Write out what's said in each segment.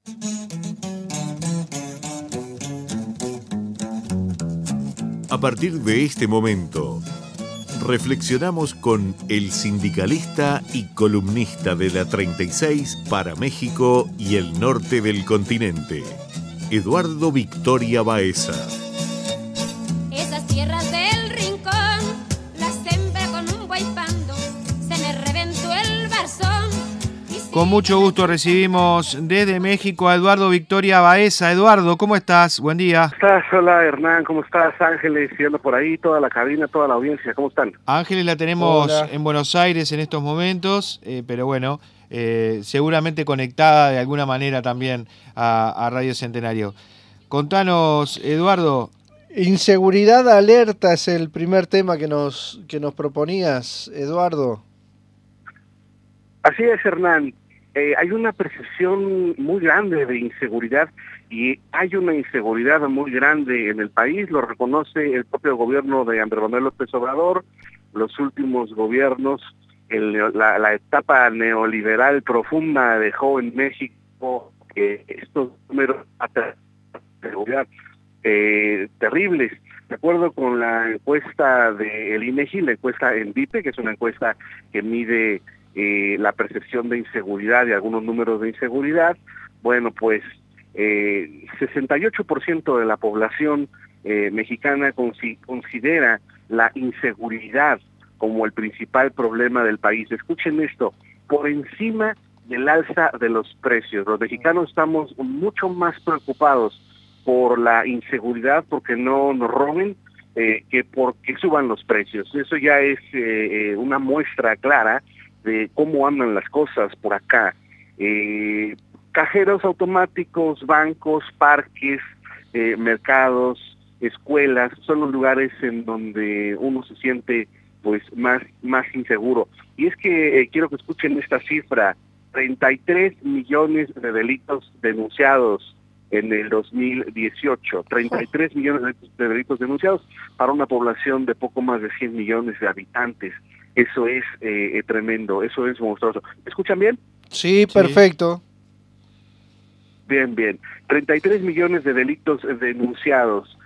A partir de este momento, reflexionamos con el sindicalista y columnista de la 36 para México y el norte del continente, Eduardo Victoria Baeza. Esas tierras del rincón las sembra con un guaypando, se me reventó el barzón. Con mucho gusto recibimos desde México a Eduardo Victoria Baeza. Eduardo, ¿cómo estás? Buen día. ¿Cómo estás? Hola Hernán, ¿cómo estás? Ángeles, yendo por ahí, toda la cabina, toda la audiencia, ¿cómo están? Ángeles la tenemos Hola. en Buenos Aires en estos momentos, pero bueno, seguramente conectada de alguna manera también a Radio Centenario. Contanos, Eduardo. Inseguridad alerta es el primer tema que nos proponías, Eduardo. Así es, Hernán. Hay una percepción muy grande de inseguridad y hay una inseguridad muy grande en el país, lo reconoce el propio gobierno de Andrés Manuel López Obrador, los últimos gobiernos, la etapa neoliberal profunda dejó en México estos números de seguridad terribles. De acuerdo con la encuesta del INEGI, la encuesta ENVIPE, que es una encuesta que mide la percepción de inseguridad y algunos números de inseguridad, bueno, pues 68% de la población mexicana considera la inseguridad como el principal problema del país. Escuchen esto, por encima del alza de los precios. Los mexicanos estamos mucho más preocupados por la inseguridad, porque no nos roben, que porque suban los precios. Eso ya es una muestra clara de cómo andan las cosas por acá. Cajeros automáticos, bancos, parques, mercados, escuelas, son los lugares en donde uno se siente pues más inseguro. Y es que quiero que escuchen esta cifra: 33 millones de delitos denunciados en el 2018, 33 millones de delitos denunciados para una población de poco más de 100 millones de habitantes. Eso es tremendo, eso es monstruoso. ¿Me escuchan bien? Sí, perfecto. Bien. 33 millones de delitos denunciados.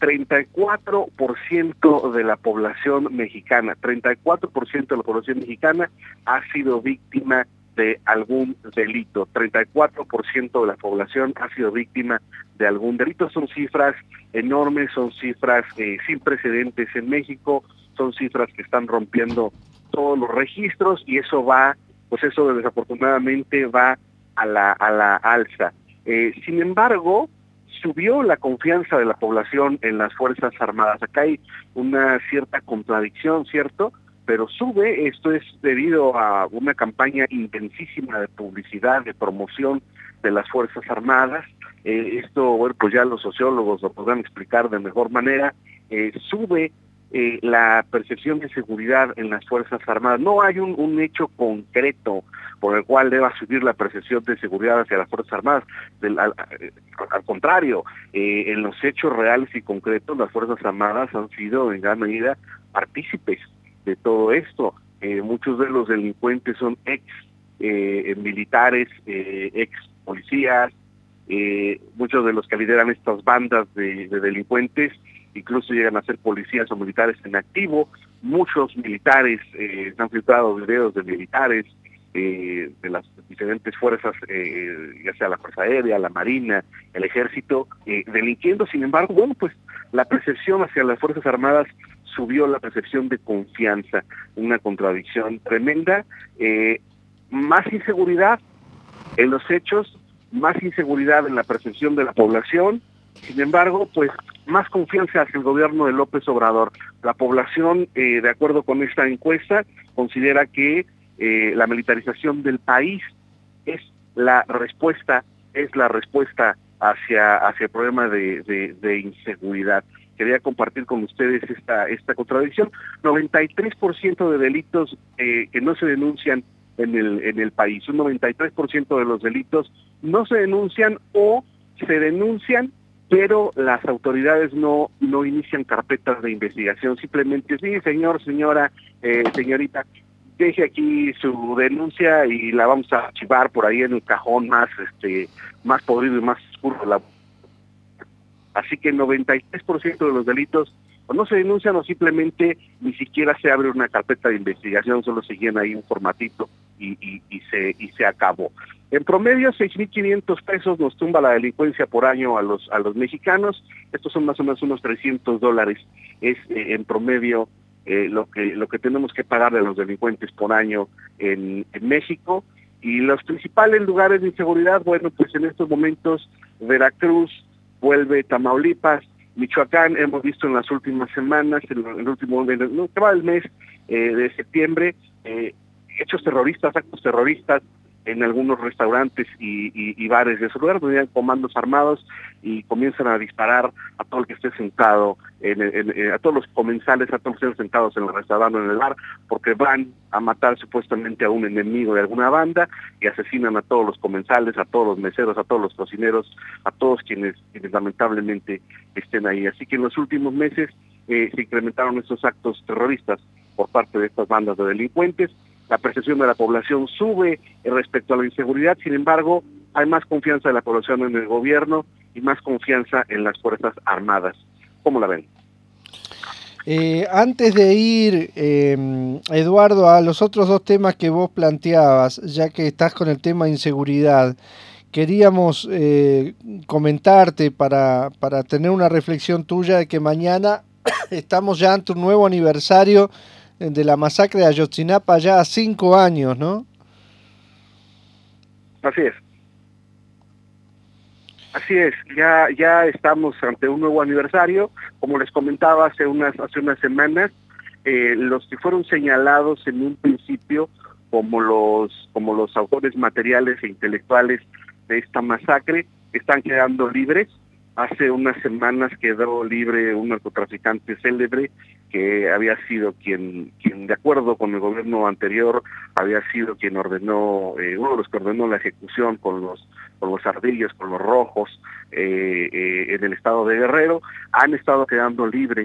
34% de la población mexicana, 34% de la población mexicana ha sido víctima de algún delito. 34% de la población ha sido víctima de algún delito. Son cifras enormes, son cifras sin precedentes en México, son cifras que están rompiendo todos los registros y eso va, pues eso desafortunadamente va a la alza. Sin embargo, subió la confianza de la población en las Fuerzas Armadas. Acá hay una cierta contradicción, ¿cierto? Pero sube, esto es debido a una campaña intensísima de publicidad, de promoción de las Fuerzas Armadas. Esto, bueno, pues ya los sociólogos lo podrán explicar de mejor manera. Sube la percepción de seguridad en las Fuerzas Armadas. No hay un hecho concreto por el cual deba subir la percepción de seguridad hacia las Fuerzas Armadas. Al contrario, en los hechos reales y concretos, las Fuerzas Armadas han sido en gran medida partícipes de todo esto. Muchos de los delincuentes son ex militares, ex policías, muchos de los que lideran estas bandas de delincuentes incluso llegan a ser policías o militares en activo. Muchos militares, han filtrado videos de militares de las diferentes fuerzas, ya sea la Fuerza Aérea, la Marina, el Ejército, delinquiendo. Sin embargo, bueno, pues la percepción hacia las Fuerzas Armadas subió, la percepción de confianza, una contradicción tremenda. Más inseguridad en los hechos, más inseguridad en la percepción de la población. Sin embargo, pues más confianza hacia el gobierno de López Obrador. La población, de acuerdo con esta encuesta, considera que la militarización del país es la respuesta hacia el problema de inseguridad. Quería compartir con ustedes esta contradicción. 93% de delitos que no se denuncian en el país. Un 93% de los delitos no se denuncian o se denuncian, pero las autoridades no inician carpetas de investigación. Simplemente, sí, señor, señora, señorita, deje aquí su denuncia y la vamos a archivar por ahí en el cajón más podrido y más oscuro de la... Así que el 93% de los delitos o no se denuncian o simplemente ni siquiera se abre una carpeta de investigación, solo se llena ahí un formatito y se acabó. En promedio, 6,500 pesos nos tumba la delincuencia por año a los mexicanos. Estos son más o menos unos $300. Es en promedio lo que tenemos que pagarle a los delincuentes por año en México. Y los principales lugares de inseguridad, bueno, pues en estos momentos Veracruz, vuelve Tamaulipas, Michoacán. Hemos visto en las últimas semanas, en lo que va el mes de septiembre, hechos terroristas, actos terroristas en algunos restaurantes y bares de esos lugares, donde hay comandos armados y comienzan a disparar a todo el que esté sentado, a todos los comensales, a todos los que estén sentados en el restaurante o en el bar, porque van a matar supuestamente a un enemigo de alguna banda y asesinan a todos los comensales, a todos los meseros, a todos los cocineros, a todos quienes lamentablemente estén ahí. Así que en los últimos meses se incrementaron estos actos terroristas por parte de estas bandas de delincuentes. La percepción de la población sube respecto a la inseguridad, sin embargo, hay más confianza de la población en el gobierno y más confianza en las Fuerzas Armadas. ¿Cómo la ven? Antes de ir, Eduardo, a los otros dos temas que vos planteabas, ya que estás con el tema de inseguridad, queríamos comentarte para tener una reflexión tuya de que mañana estamos ya ante un nuevo aniversario de la masacre de Ayotzinapa, ya a 5 años, ¿no? Así es. Así es, ya estamos ante un nuevo aniversario. Como les comentaba hace unas semanas, los que fueron señalados en un principio como los autores materiales e intelectuales de esta masacre están quedando libres. Hace unas semanas quedó libre un narcotraficante célebre que había sido quien de acuerdo con el gobierno anterior, había sido quien ordenó, uno de los que ordenó la ejecución con los ardillos, con los rojos, en el estado de Guerrero. Han estado quedando libres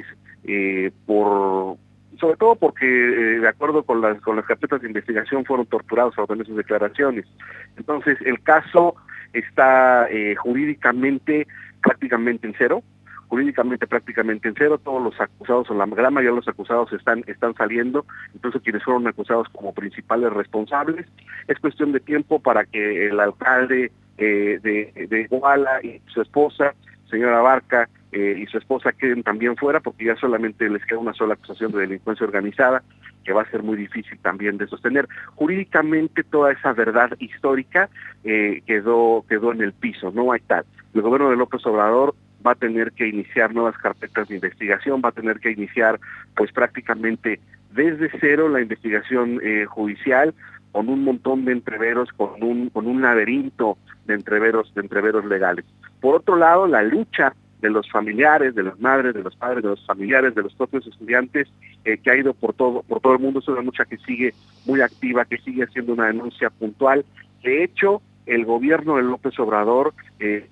sobre todo porque de acuerdo con las carpetas de investigación fueron torturados a obtener sus declaraciones. Entonces el caso está jurídicamente prácticamente en cero, todos los acusados, o la gran mayoría de los acusados están saliendo, incluso quienes fueron acusados como principales responsables. Es cuestión de tiempo para que el alcalde de Iguala y su esposa, señora Barca, y su esposa queden también fuera, porque ya solamente les queda una sola acusación de delincuencia organizada, que va a ser muy difícil también de sostener. Jurídicamente toda esa verdad histórica quedó en el piso, no hay tal. El gobierno de López Obrador va a tener que iniciar nuevas carpetas de investigación, va a tener que iniciar pues prácticamente desde cero la investigación judicial, con un montón de entreveros, con un laberinto de entreveros legales. Por otro lado, la lucha de los familiares, de las madres, de los padres, de los familiares, de los propios estudiantes, que ha ido por todo el mundo, es una lucha que sigue muy activa, que sigue haciendo una denuncia puntual. De hecho, el gobierno de López Obrador, que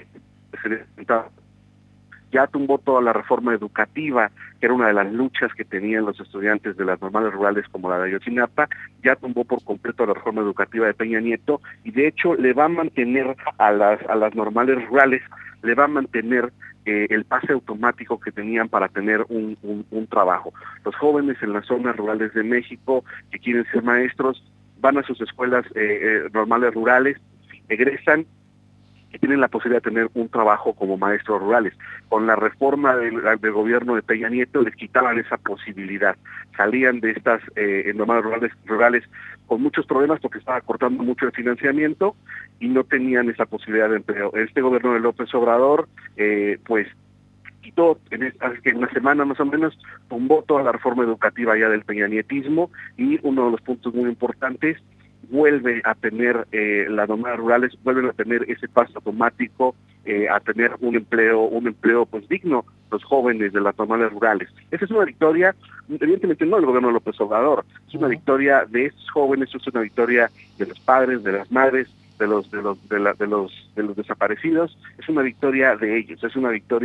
ya tumbó toda la reforma educativa, que era una de las luchas que tenían los estudiantes de las normales rurales como la de Ayotzinapa, ya tumbó por completo la reforma educativa de Peña Nieto, y de hecho le va a mantener a las normales rurales, le va a mantener el pase automático que tenían para tener un trabajo. Los jóvenes en las zonas rurales de México que quieren ser maestros van a sus escuelas normales rurales, egresan y tienen la posibilidad de tener un trabajo como maestros rurales. Con la reforma del gobierno de Peña Nieto les quitaban esa posibilidad. Salían de estas normales rurales con muchos problemas porque estaba cortando mucho el financiamiento y no tenían esa posibilidad de empleo. Este gobierno de López Obrador, pues quitó, hace una semana más o menos, tumbó toda la reforma educativa ya del peñanietismo, y uno de los puntos muy importantes, vuelve a tener las normales rurales, vuelven a tener ese paso automático, a tener un empleo pues digno, los jóvenes de las normales rurales. Esa es una victoria, evidentemente no del gobierno de López Obrador, es una victoria de estos jóvenes, es una victoria de los padres, de las madres, de los desaparecidos, es una victoria de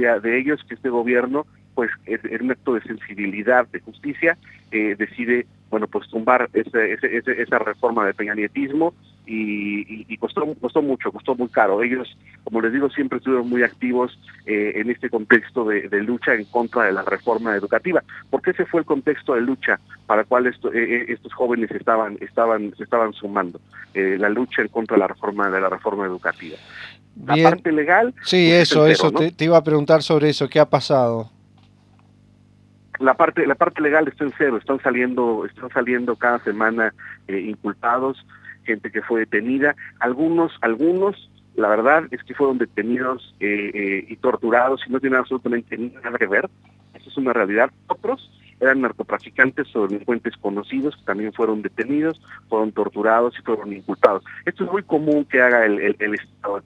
ellos, que este gobierno, pues en un acto de sensibilidad, de justicia, decide bueno, pues tumbar esa reforma de peñanietismo y costó mucho, costó muy caro. Ellos, como les digo, siempre estuvieron muy activos en este contexto de lucha en contra de la reforma educativa, porque ese fue el contexto de lucha para el cual estos jóvenes se estaban sumando, la lucha en contra de la reforma educativa. La Bien. parte legal... Sí, pues, eso, ¿no? te iba a preguntar sobre eso, ¿qué ha pasado? La parte legal está en cero, están saliendo cada semana inculpados, gente que fue detenida, algunos, la verdad es que fueron detenidos y torturados y no tienen absolutamente nada que ver, eso es una realidad. Otros eran narcotraficantes o delincuentes conocidos que también fueron detenidos, fueron torturados y fueron inculpados. Esto es muy común que haga el Estado.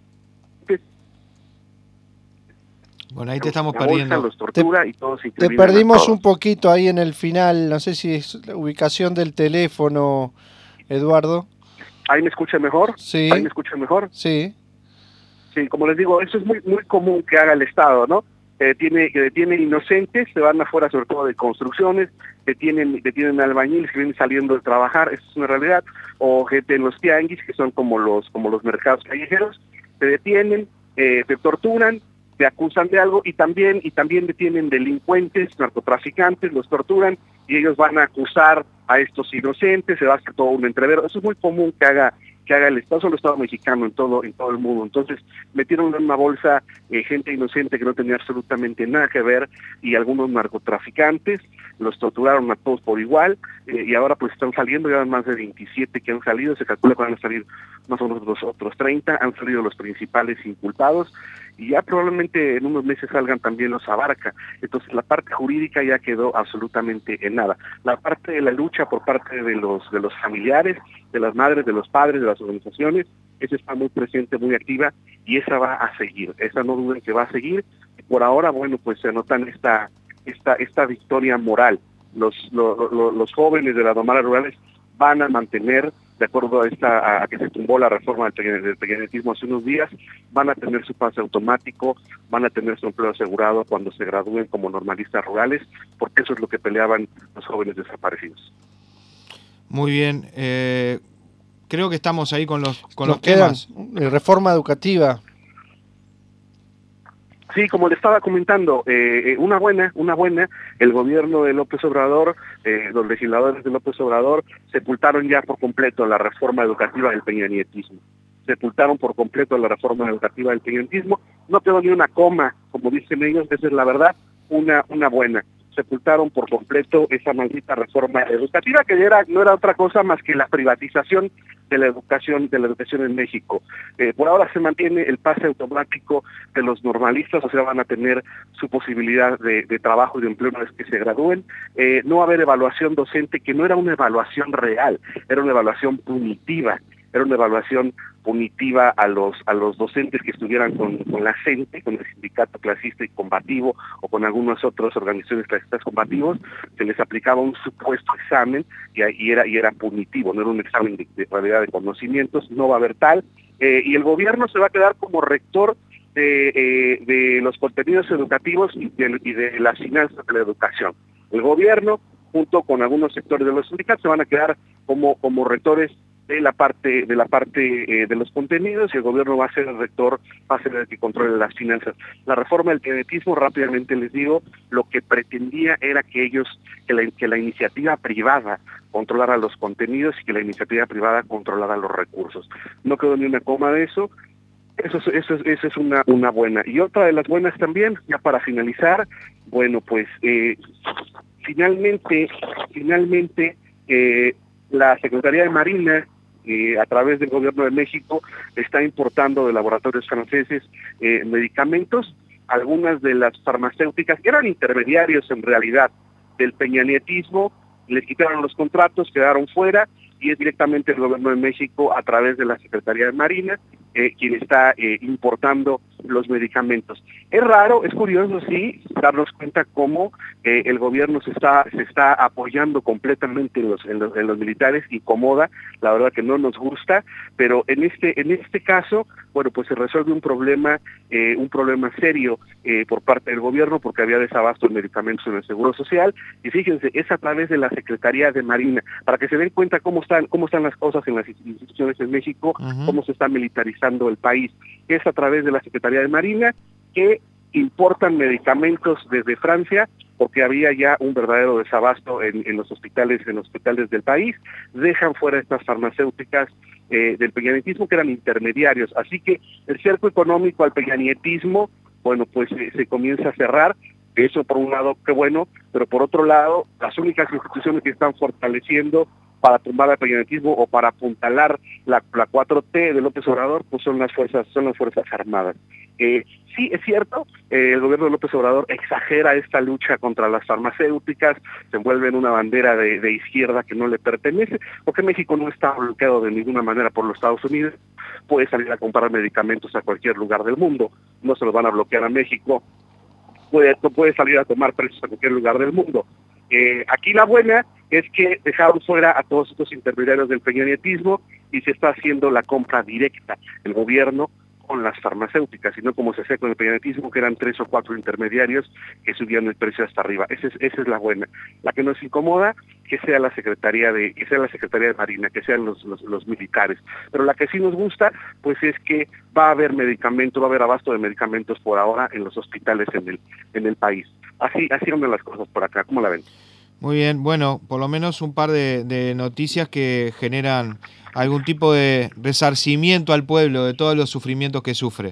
Bueno, ahí te estamos la bolsa, perdiendo. los tortura y todos se Te incriminan a perdimos todos. un poquito ahí en el final, no sé si es la ubicación del teléfono, Eduardo. ¿Ahí me escucha mejor? Sí. ¿Ahí me escucha mejor? Sí. Sí, como les digo, eso es muy común que haga el Estado, ¿no? Detienen inocentes, se van afuera sobre todo de construcciones, detienen albañiles que vienen saliendo de trabajar, eso es una realidad, o gente en los tianguis, que son como los mercados callejeros, te detienen, te torturan, te acusan de algo y también detienen delincuentes, narcotraficantes, los torturan y ellos van a acusar a estos inocentes, se va a hacer todo un entrevero. Eso es muy común que haga el Estado, solo el Estado mexicano en todo el mundo. Entonces metieron en una bolsa gente inocente que no tenía absolutamente nada que ver y algunos narcotraficantes, los torturaron a todos por igual y ahora pues están saliendo, ya van más de 27 que han salido, se calcula que van a salir más o menos los otros 30, han salido los principales inculpados y ya probablemente en unos meses salgan también los Abarca. Entonces la parte jurídica ya quedó absolutamente en nada. La parte de la lucha por parte de los familiares, de las madres, de los padres, de las organizaciones, esa está muy presente, muy activa y esa va a seguir, esa no duden que va a seguir. Por ahora, bueno, pues se anotan esta victoria moral. Los jóvenes de las domadas rurales van a mantener, de acuerdo a que se tumbó la reforma del peñanietismo hace unos días, van a tener su pase automático, van a tener su empleo asegurado cuando se gradúen como normalistas rurales, porque eso es lo que peleaban los jóvenes desaparecidos. Muy bien, creo que estamos ahí con los Nos temas. quedan reforma educativa. Sí, como le estaba comentando, una buena, el gobierno de López Obrador, los legisladores de López Obrador sepultaron ya por completo la reforma educativa del peñanietismo. Sepultaron por completo la reforma educativa del peñanietismo. No quedó ni una coma, como dicen ellos, esa es la verdad, una buena. Sepultaron por completo esa maldita reforma educativa que no era otra cosa más que la privatización de la educación en México. Por ahora se mantiene el pase automático de los normalistas, o sea, van a tener su posibilidad de trabajo y de empleo una vez que se gradúen. No va a haber evaluación docente, que no era una evaluación real, era una evaluación punitiva. Era una evaluación punitiva a los docentes que estuvieran con la CENTE, con el sindicato clasista y combativo, o con algunas otras organizaciones clasistas combativos, se les aplicaba un supuesto examen y era punitivo, no era un examen de realidad de conocimientos, no va a haber tal, y el gobierno se va a quedar como rector de los contenidos educativos y de las finanzas de la educación. El gobierno, junto con algunos sectores de los sindicatos, se van a quedar como rectores de la parte de los contenidos y el gobierno va a ser el rector, va a ser el que controle las finanzas. La reforma del peñanietismo, rápidamente les digo, lo que pretendía era que la iniciativa privada controlara los contenidos y que la iniciativa privada controlara los recursos. No quedó ni una coma de eso. Eso es una buena. Y otra de las buenas también, ya para finalizar, bueno, pues finalmente la Secretaría de Marina, a través del Gobierno de México, está importando de laboratorios franceses medicamentos. Algunas de las farmacéuticas, que eran intermediarios en realidad del peñanietismo, les quitaron los contratos, quedaron fuera, y es directamente el Gobierno de México, a través de la Secretaría de Marina, quien está importando los medicamentos. Es raro, es curioso, sí, darnos cuenta cómo el gobierno se está apoyando completamente en los militares, incomoda, la verdad que no nos gusta, pero en este caso, bueno, pues se resuelve un problema serio por parte del gobierno, porque había desabasto de medicamentos en el Seguro Social, y fíjense, es a través de la Secretaría de Marina, para que se den cuenta cómo están las cosas en las instituciones en México, cómo se está militarizando el país. Es a través de la Secretaría de Marina que importan medicamentos desde Francia, porque había ya un verdadero desabasto en los hospitales del país. Dejan fuera estas farmacéuticas del peñanietismo, que eran intermediarios, así que el cerco económico al peñanietismo, bueno, pues se comienza a cerrar. Eso por un lado, qué bueno, pero por otro lado, las únicas instituciones que están fortaleciendo para tumbar al peñanietismo o para apuntalar la 4T de López Obrador, pues son las fuerzas armadas. Sí, es cierto, el gobierno de López Obrador exagera esta lucha contra las farmacéuticas, se envuelve en una bandera de izquierda que no le pertenece, porque México no está bloqueado de ninguna manera por los Estados Unidos, puede salir a comprar medicamentos a cualquier lugar del mundo, no se los van a bloquear a México, puede salir a tomar precios a cualquier lugar del mundo. Aquí la buena es que dejaron fuera a todos estos intermediarios del peñanietismo y se está haciendo la compra directa, el gobierno con las farmacéuticas, y no como se hacía con el peñanietismo, que eran 3 o 4 intermediarios que subían el precio hasta arriba. Esa es la buena. La que nos incomoda, que sea la Secretaría de Marina, que sean los militares. Pero la que sí nos gusta, pues es que va a haber medicamento, va a haber abasto de medicamentos por ahora en los hospitales en el país. Así andan las cosas por acá. ¿Cómo la ven? Muy bien, bueno, por lo menos un par de noticias que generan algún tipo de resarcimiento al pueblo de todos los sufrimientos que sufre.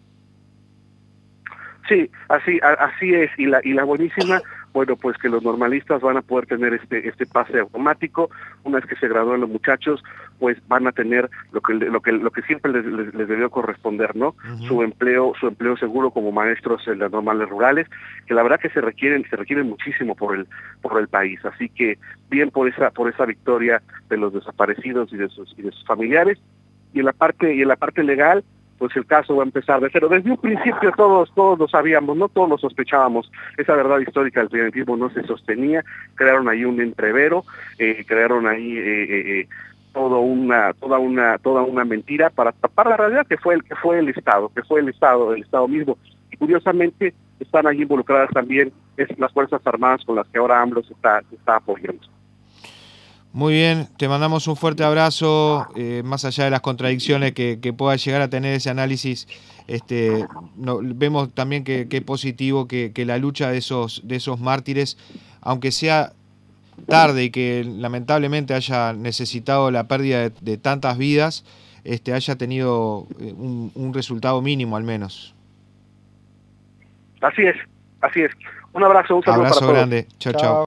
Sí, así es, y la buenísima, bueno, pues que los normalistas van a poder tener este pase automático. Una vez que se gradúen los muchachos, pues van a tener lo que siempre les debió corresponder, ¿no? Su empleo seguro como maestros en las normales rurales, que la verdad que se requieren muchísimo por el país. Así que bien por esa victoria de los desaparecidos y de sus familiares. Y en la parte legal, pues el caso va a empezar de cero. Desde un principio todos lo sabíamos, no todos lo sospechábamos. Esa verdad histórica del peñanietismo no se sostenía, crearon ahí un entrevero, crearon ahí toda una mentira para tapar la realidad que fue el Estado mismo. Y curiosamente están allí involucradas también las Fuerzas Armadas con las que ahora AMLO se está apoyando. Muy bien, te mandamos un fuerte abrazo, más allá de las contradicciones que pueda llegar a tener ese análisis, vemos también que es positivo que la lucha de esos mártires, aunque sea tarde y que lamentablemente haya necesitado la pérdida de tantas vidas, haya tenido un resultado mínimo al menos. Así es. Un abrazo, un saludo para todos. Abrazo grande, chao.